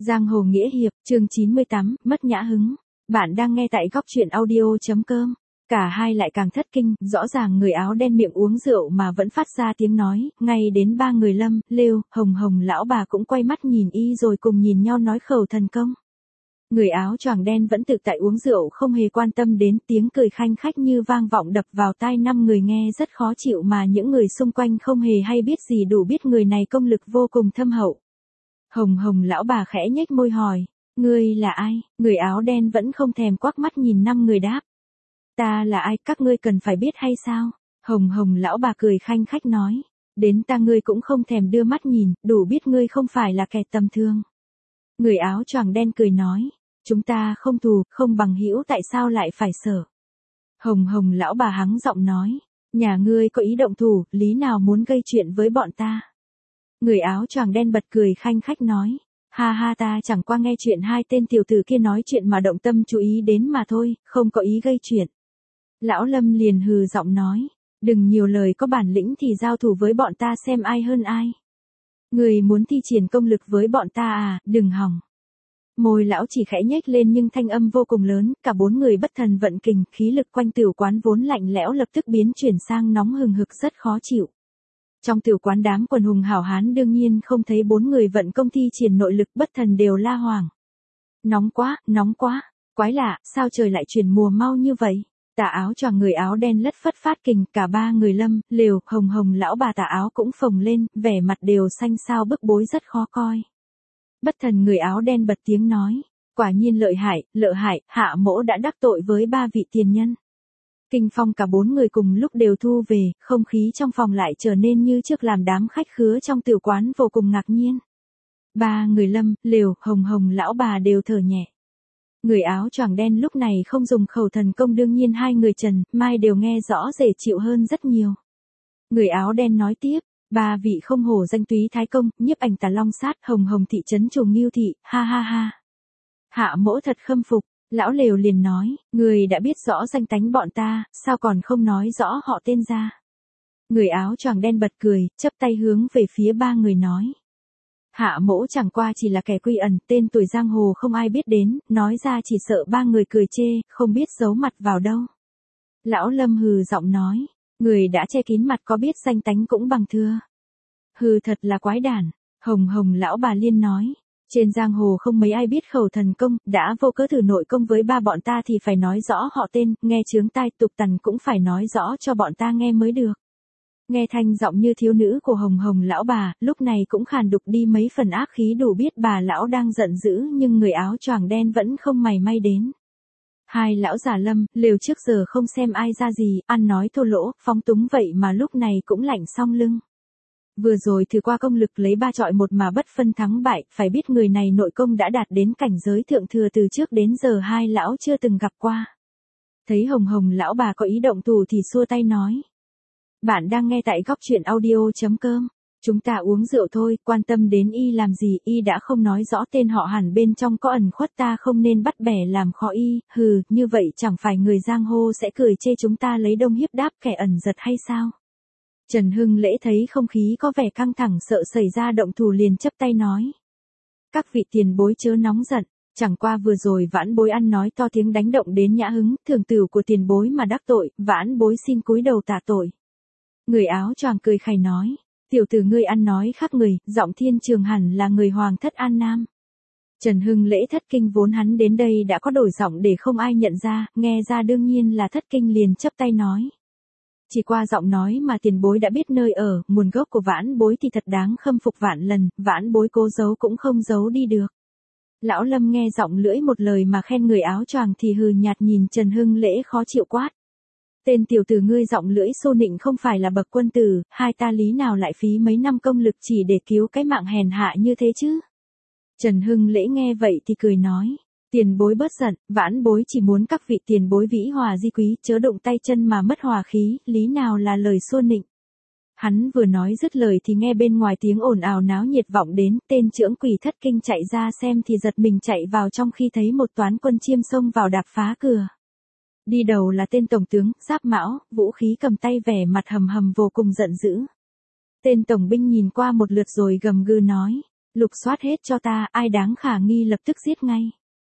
Giang hồ nghĩa hiệp, chương 98, mất nhã hứng. Bạn đang nghe tại góc truyện audio.com. Cả hai lại càng thất kinh, rõ ràng người áo đen miệng uống rượu mà vẫn phát ra tiếng nói, ngay đến ba người Lâm, Lêu, Hồng lão bà cũng quay mắt nhìn y rồi cùng nhìn nhau nói khẩu thần công. Người áo choàng đen vẫn tự tại uống rượu không hề quan tâm đến tiếng cười khanh khách như vang vọng đập vào tai năm người nghe rất khó chịu mà những người xung quanh không hề hay biết gì đủ biết người này công lực vô cùng thâm hậu. Hồng lão bà khẽ nhếch môi hỏi, ngươi là ai? Người áo đen vẫn không thèm quắc mắt nhìn năm người đáp. Ta là ai, các ngươi cần phải biết hay sao? Hồng lão bà cười khanh khách nói, đến ta ngươi cũng không thèm đưa mắt nhìn, đủ biết ngươi không phải là kẻ tầm thường. Người áo choàng đen cười nói, chúng ta không thù, không bằng hữu tại sao lại phải sợ? Hồng lão bà hắng giọng nói, nhà ngươi có ý động thủ, lý nào muốn gây chuyện với bọn ta? Người áo choàng đen bật cười khanh khách nói, ha ha, ta chẳng qua nghe chuyện hai tên tiểu tử kia nói chuyện mà động tâm chú ý đến mà thôi, không có ý gây chuyện. Lão Lâm liền hừ giọng nói, đừng nhiều lời, có bản lĩnh thì giao thủ với bọn ta xem ai hơn ai. Người muốn thi triển công lực với bọn ta à, đừng hòng. Môi lão chỉ khẽ nhếch lên nhưng thanh âm vô cùng lớn, cả bốn người bất thần vận kình, khí lực quanh tiểu quán vốn lạnh lẽo lập tức biến chuyển sang nóng hừng hực rất khó chịu. Trong tiểu quán đám quần hùng hảo hán đương nhiên không thấy bốn người vận công thi triển nội lực, bất thần đều la hoảng. Nóng quá, quái lạ, sao trời lại chuyển mùa mau như vậy? Tà áo choàng người áo đen lất phất phát kình, cả ba người Lâm, Lều, Hồng lão bà tà áo cũng phồng lên, vẻ mặt đều xanh xao bức bối rất khó coi. Bất thần người áo đen bật tiếng nói, quả nhiên lợi hại, hạ mỗ đã đắc tội với ba vị tiền nhân. Kinh phong cả bốn người cùng lúc đều thu về, không khí trong phòng lại trở nên như trước, làm đám khách khứa trong tiểu quán vô cùng ngạc nhiên. Ba người Lâm, Lều, Hồng lão bà đều thở nhẹ. Người áo choàng đen lúc này không dùng khẩu thần công, đương nhiên hai người Trần, Mai đều nghe rõ dễ chịu hơn rất nhiều. Người áo đen nói tiếp, ba vị không hổ danh túy thái công, nhiếp ảnh tà long sát, Hồng thị trấn Trùng Nghiêu thị, ha ha ha. Hạ mỗ thật khâm phục. Lão Lều liền nói, người đã biết rõ danh tánh bọn ta, sao còn không nói rõ họ tên ra? Người áo choàng đen bật cười, chắp tay hướng về phía ba người nói. Hạ mỗ chẳng qua chỉ là kẻ quy ẩn, tên tuổi giang hồ không ai biết đến, nói ra chỉ sợ ba người cười chê, không biết giấu mặt vào đâu. Lão Lâm hừ giọng nói, người đã che kín mặt có biết danh tánh cũng bằng thưa. Hừ, thật là quái đản. Hồng lão bà liên nói. Trên giang hồ không mấy ai biết khẩu thần công, đã vô cớ thử nội công với ba bọn ta thì phải nói rõ họ tên, nghe chướng tai, tục tằn cũng phải nói rõ cho bọn ta nghe mới được. Nghe thanh giọng như thiếu nữ của Hồng lão bà, lúc này cũng khàn đục đi mấy phần ác khí, đủ biết bà lão đang giận dữ, nhưng người áo choàng đen vẫn không mảy may đến. Hai lão già Lâm, Lều trước giờ không xem ai ra gì, ăn nói thô lỗ, phóng túng vậy mà lúc này cũng lạnh song lưng. Vừa rồi thử qua công lực lấy 3 chọi 1 mà bất phân thắng bại, phải biết người này nội công đã đạt đến cảnh giới thượng thừa, từ trước đến giờ hai lão chưa từng gặp qua. Thấy Hồng lão bà có ý động thủ thì xua tay nói. Bạn đang nghe tại góc truyện audio.com. Chúng ta uống rượu thôi, quan tâm đến y làm gì, y đã không nói rõ tên họ, hẳn bên trong có ẩn khuất, ta không nên bắt bẻ làm khó y, hừ, như vậy chẳng phải người giang hồ sẽ cười chê chúng ta lấy đông hiếp đáp kẻ ẩn giật hay sao? Trần Hưng Lễ thấy không khí có vẻ căng thẳng, sợ xảy ra động thủ liền chắp tay nói. Các vị tiền bối chớ nóng giận, chẳng qua vừa rồi vãn bối ăn nói to tiếng đánh động đến nhã hứng, thường tửu của tiền bối mà đắc tội, vãn bối xin cúi đầu tạ tội. Người áo choàng cười khẩy nói, tiểu tử ngươi ăn nói khác người, giọng thiên trường hẳn là người hoàng thất An Nam. Trần Hưng Lễ thất kinh, vốn hắn đến đây đã có đổi giọng để không ai nhận ra, nghe ra đương nhiên là thất kinh liền chắp tay nói. Chỉ qua giọng nói mà tiền bối đã biết nơi ở, nguồn gốc của vãn bối thì thật đáng khâm phục vạn lần, vãn bối cố giấu cũng không giấu đi được. Lão Lâm nghe giọng lưỡi một lời mà khen người áo choàng thì hừ nhạt nhìn Trần Hưng Lễ khó chịu quát. Tên tiểu tử ngươi giọng lưỡi xô nịnh không phải là bậc quân tử, hai ta lý nào lại phí mấy năm công lực chỉ để cứu cái mạng hèn hạ như thế chứ? Trần Hưng Lễ nghe vậy thì cười nói. Tiền bối bớt giận, vãn bối chỉ muốn các vị tiền bối vĩ hòa di quý, chớ động tay chân mà mất hòa khí, lý nào là lời xua nịnh. Hắn vừa nói dứt lời thì nghe bên ngoài tiếng ồn ào náo nhiệt vọng đến, tên trưởng quỷ thất kinh chạy ra xem thì giật mình chạy vào trong khi thấy một toán quân chiêm xông vào đạp phá cửa. Đi đầu là tên tổng tướng, giáp mão, vũ khí cầm tay, vẻ mặt hầm hầm vô cùng giận dữ. Tên tổng binh nhìn qua một lượt rồi gầm gừ nói. Lục soát hết cho ta, ai đáng khả nghi lập tức giết ngay.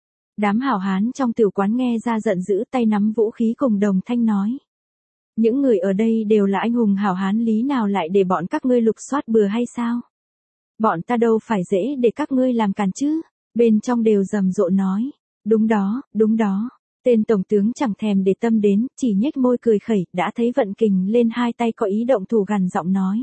Đám hảo hán trong tiểu quán nghe ra giận dữ, tay nắm vũ khí cùng đồng thanh nói. Những người ở đây đều là anh hùng hảo hán, lý nào lại để bọn các ngươi lục soát bừa hay sao? Bọn ta đâu phải dễ để các ngươi làm càn chứ? Bên trong đều rầm rộ nói. Đúng đó, đúng đó. Tên tổng tướng chẳng thèm để tâm đến, chỉ nhếch môi cười khẩy, đã thấy vận kình lên hai tay có ý động thủ, gằn giọng nói.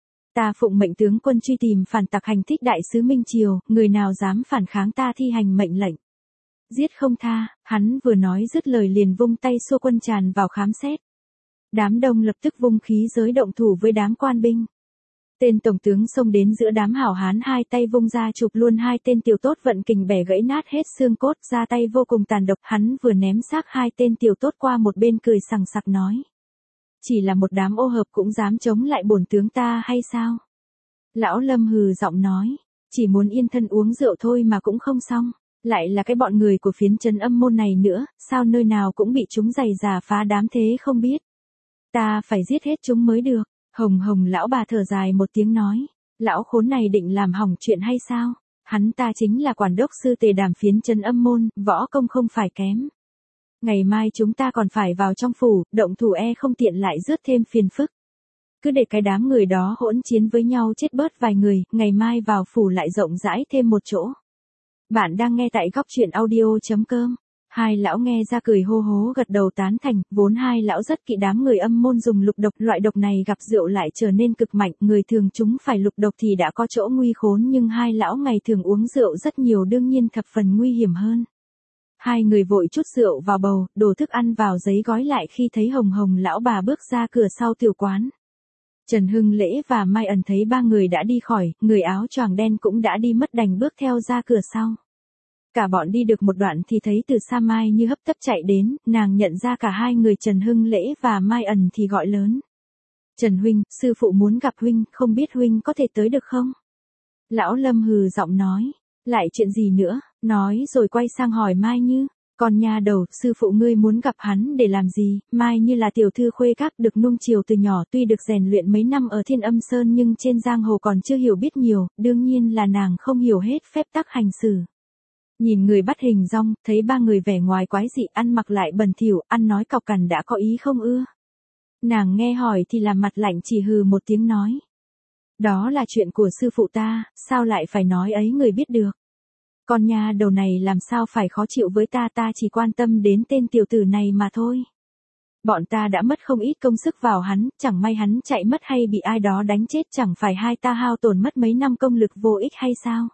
Ta phụng mệnh tướng quân truy tìm phản tặc hành thích đại sứ Minh Triều, người nào dám phản kháng ta thi hành mệnh lệnh. Giết không tha. Hắn vừa nói dứt lời liền vung tay xua quân tràn vào khám xét. Đám đông lập tức vung khí giới động thủ với đám quan binh. Tên tổng tướng xông đến giữa đám hảo hán, hai tay vung ra chụp luôn hai tên tiểu tốt, vận kình bẻ gãy nát hết xương cốt, ra tay vô cùng tàn độc. Hắn vừa ném xác hai tên tiểu tốt qua một bên, cười sằng sặc nói. Chỉ là một đám ô hợp cũng dám chống lại bổn tướng ta hay sao? Lão Lâm hừ giọng nói. Chỉ muốn yên thân uống rượu thôi mà cũng không xong. Lại là cái bọn người của phiến trấn Âm Môn này nữa, sao nơi nào cũng bị chúng giày già phá đám thế không biết. Ta phải giết hết chúng mới được. Hồng Hồng lão bà thở dài một tiếng nói. Lão khốn này định làm hỏng chuyện hay sao? Hắn ta chính là quản đốc sư Tề Đàm phiến trấn Âm Môn, võ công không phải kém. Ngày mai chúng ta còn phải vào trong phủ, động thủ không tiện lại rước thêm phiền phức. Cứ để cái đám người đó hỗn chiến với nhau chết bớt vài người, ngày mai vào phủ lại rộng rãi thêm một chỗ. Bạn đang nghe tại góc truyện audio.com. Hai lão nghe ra cười hô hố gật đầu tán thành, vốn hai lão rất kỵ đám người Âm Môn dùng lục độc, loại độc này gặp rượu lại trở nên cực mạnh, người thường chúng phải lục độc thì đã có chỗ nguy khốn, nhưng hai lão ngày thường uống rượu rất nhiều, đương nhiên thập phần nguy hiểm hơn. Hai người vội chút rượu vào bầu, đổ thức ăn vào giấy gói lại khi thấy Hồng Hồng lão bà bước ra cửa sau tiểu quán. Trần Hưng Lễ và Mai Ẩn thấy ba người đã đi khỏi, người áo choàng đen cũng đã đi mất, đành bước theo ra cửa sau. Cả bọn đi được một đoạn thì thấy từ xa Mai Như hấp tấp chạy đến, nàng nhận ra cả hai người Trần Hưng Lễ và Mai Ẩn thì gọi lớn. Trần huynh, sư phụ muốn gặp huynh, không biết huynh có thể tới được không? Lão Lâm hừ giọng nói, lại chuyện gì nữa, nói rồi quay sang hỏi Mai Như. Còn nhà đầu, sư phụ ngươi muốn gặp hắn để làm gì? Mai Như là tiểu thư khuê các được nuông chiều từ nhỏ, tuy được rèn luyện mấy năm ở Thiên Âm Sơn nhưng trên giang hồ còn chưa hiểu biết nhiều, đương nhiên là nàng không hiểu hết phép tắc hành xử. Nhìn người bắt hình dong, thấy ba người vẻ ngoài quái dị, ăn mặc lại bẩn thỉu, ăn nói cọc cằn, đã có ý không ưa. Nàng nghe hỏi thì làm mặt lạnh, chỉ hừ một tiếng nói. Đó là chuyện của sư phụ ta, sao lại phải nói ấy người biết được. Con nhà đầu này làm sao phải khó chịu với ta, ta chỉ quan tâm đến tên tiểu tử này mà thôi. Bọn ta đã mất không ít công sức vào hắn, chẳng may hắn chạy mất hay bị ai đó đánh chết, chẳng phải hai ta hao tổn mất mấy năm công lực vô ích hay sao?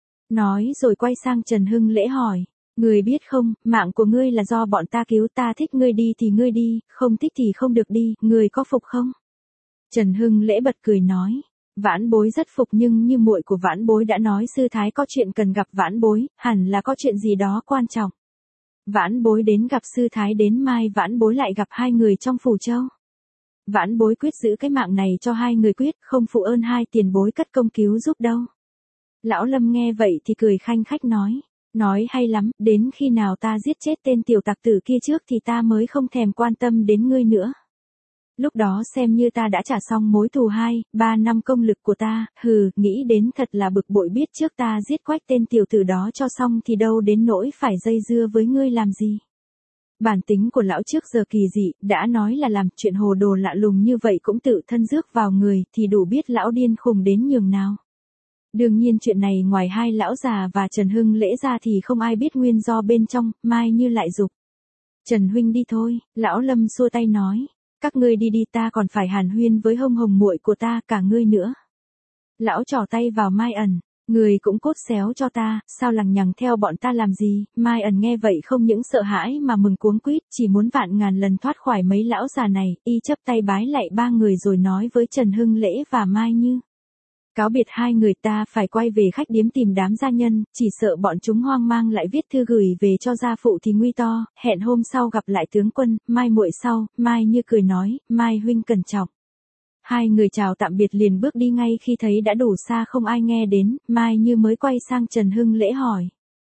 Nói rồi quay sang Trần Hưng Lễ hỏi, người biết không, mạng của ngươi là do bọn ta cứu, ta thích ngươi đi thì ngươi đi, không thích thì không được đi, người có phục không? Trần Hưng Lễ bật cười nói, Vãn bối rất phục, nhưng như muội của vãn bối đã nói sư thái có chuyện cần gặp vãn bối, hẳn là có chuyện gì đó quan trọng. Vãn bối đến gặp sư thái, đến mai vãn bối lại gặp hai người trong phủ châu. Vãn bối quyết giữ cái mạng này cho hai người, quyết không phụ ơn hai tiền bối cất công cứu giúp đâu. Lão Lâm nghe vậy thì cười khanh khách nói hay lắm, đến khi nào ta giết chết tên tiểu tặc tử kia trước thì ta mới không thèm quan tâm đến ngươi nữa. Lúc đó xem như ta đã trả xong mối thù 2-3 năm công lực của ta, nghĩ đến thật là bực bội, biết trước ta giết quách tên tiểu tử đó cho xong thì đâu đến nỗi phải dây dưa với ngươi làm gì. Bản tính của lão trước giờ kỳ dị, đã nói là làm chuyện hồ đồ lạ lùng như vậy cũng tự thân rước vào người, thì đủ biết lão điên khùng đến nhường nào. Đương nhiên chuyện này ngoài hai lão già và Trần Hưng Lễ ra thì không ai biết nguyên do bên trong. Mai Như lại dục, Trần huynh đi thôi. Lão Lâm xua tay nói, các ngươi đi đi, ta còn phải hàn huyên với Hồng Hồng muội của ta, cả ngươi nữa. Lão trỏ tay vào Mai Ẩn, người cũng cốt xéo cho ta, sao lằng nhằng theo bọn ta làm gì? Mai Ẩn nghe vậy không những sợ hãi mà mừng cuống quýt, chỉ muốn vạn ngàn lần thoát khỏi mấy lão già này, y chắp tay bái lạy ba người rồi nói với Trần Hưng Lễ và Mai Như. Cáo biệt hai người, ta phải quay về khách điếm tìm đám gia nhân, chỉ sợ bọn chúng hoang mang lại viết thư gửi về cho gia phụ thì nguy to, hẹn hôm sau gặp lại tướng quân. Mai muội sau. Mai Như cười nói, Mai huynh cẩn trọng. Hai người chào tạm biệt liền bước đi, ngay khi thấy đã đủ xa không ai nghe đến, Mai Như mới quay sang Trần Hưng Lễ hỏi.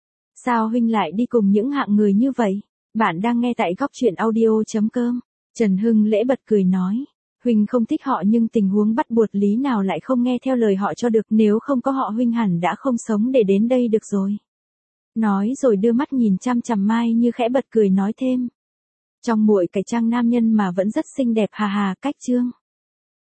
Sao huynh lại đi cùng những hạng người như vậy? Bạn đang nghe tại góc truyện audio.com. Trần Hưng Lễ bật cười nói. Huynh không thích họ nhưng tình huống bắt buộc lý nào lại không nghe theo lời họ cho được, nếu không có họ Huynh hẳn đã không sống để đến đây được rồi. Nói rồi đưa mắt nhìn chăm chằm Mai Như khẽ bật cười nói thêm. Trong muội cải trang nam nhân mà vẫn rất xinh đẹp, hà hà, cách Trương.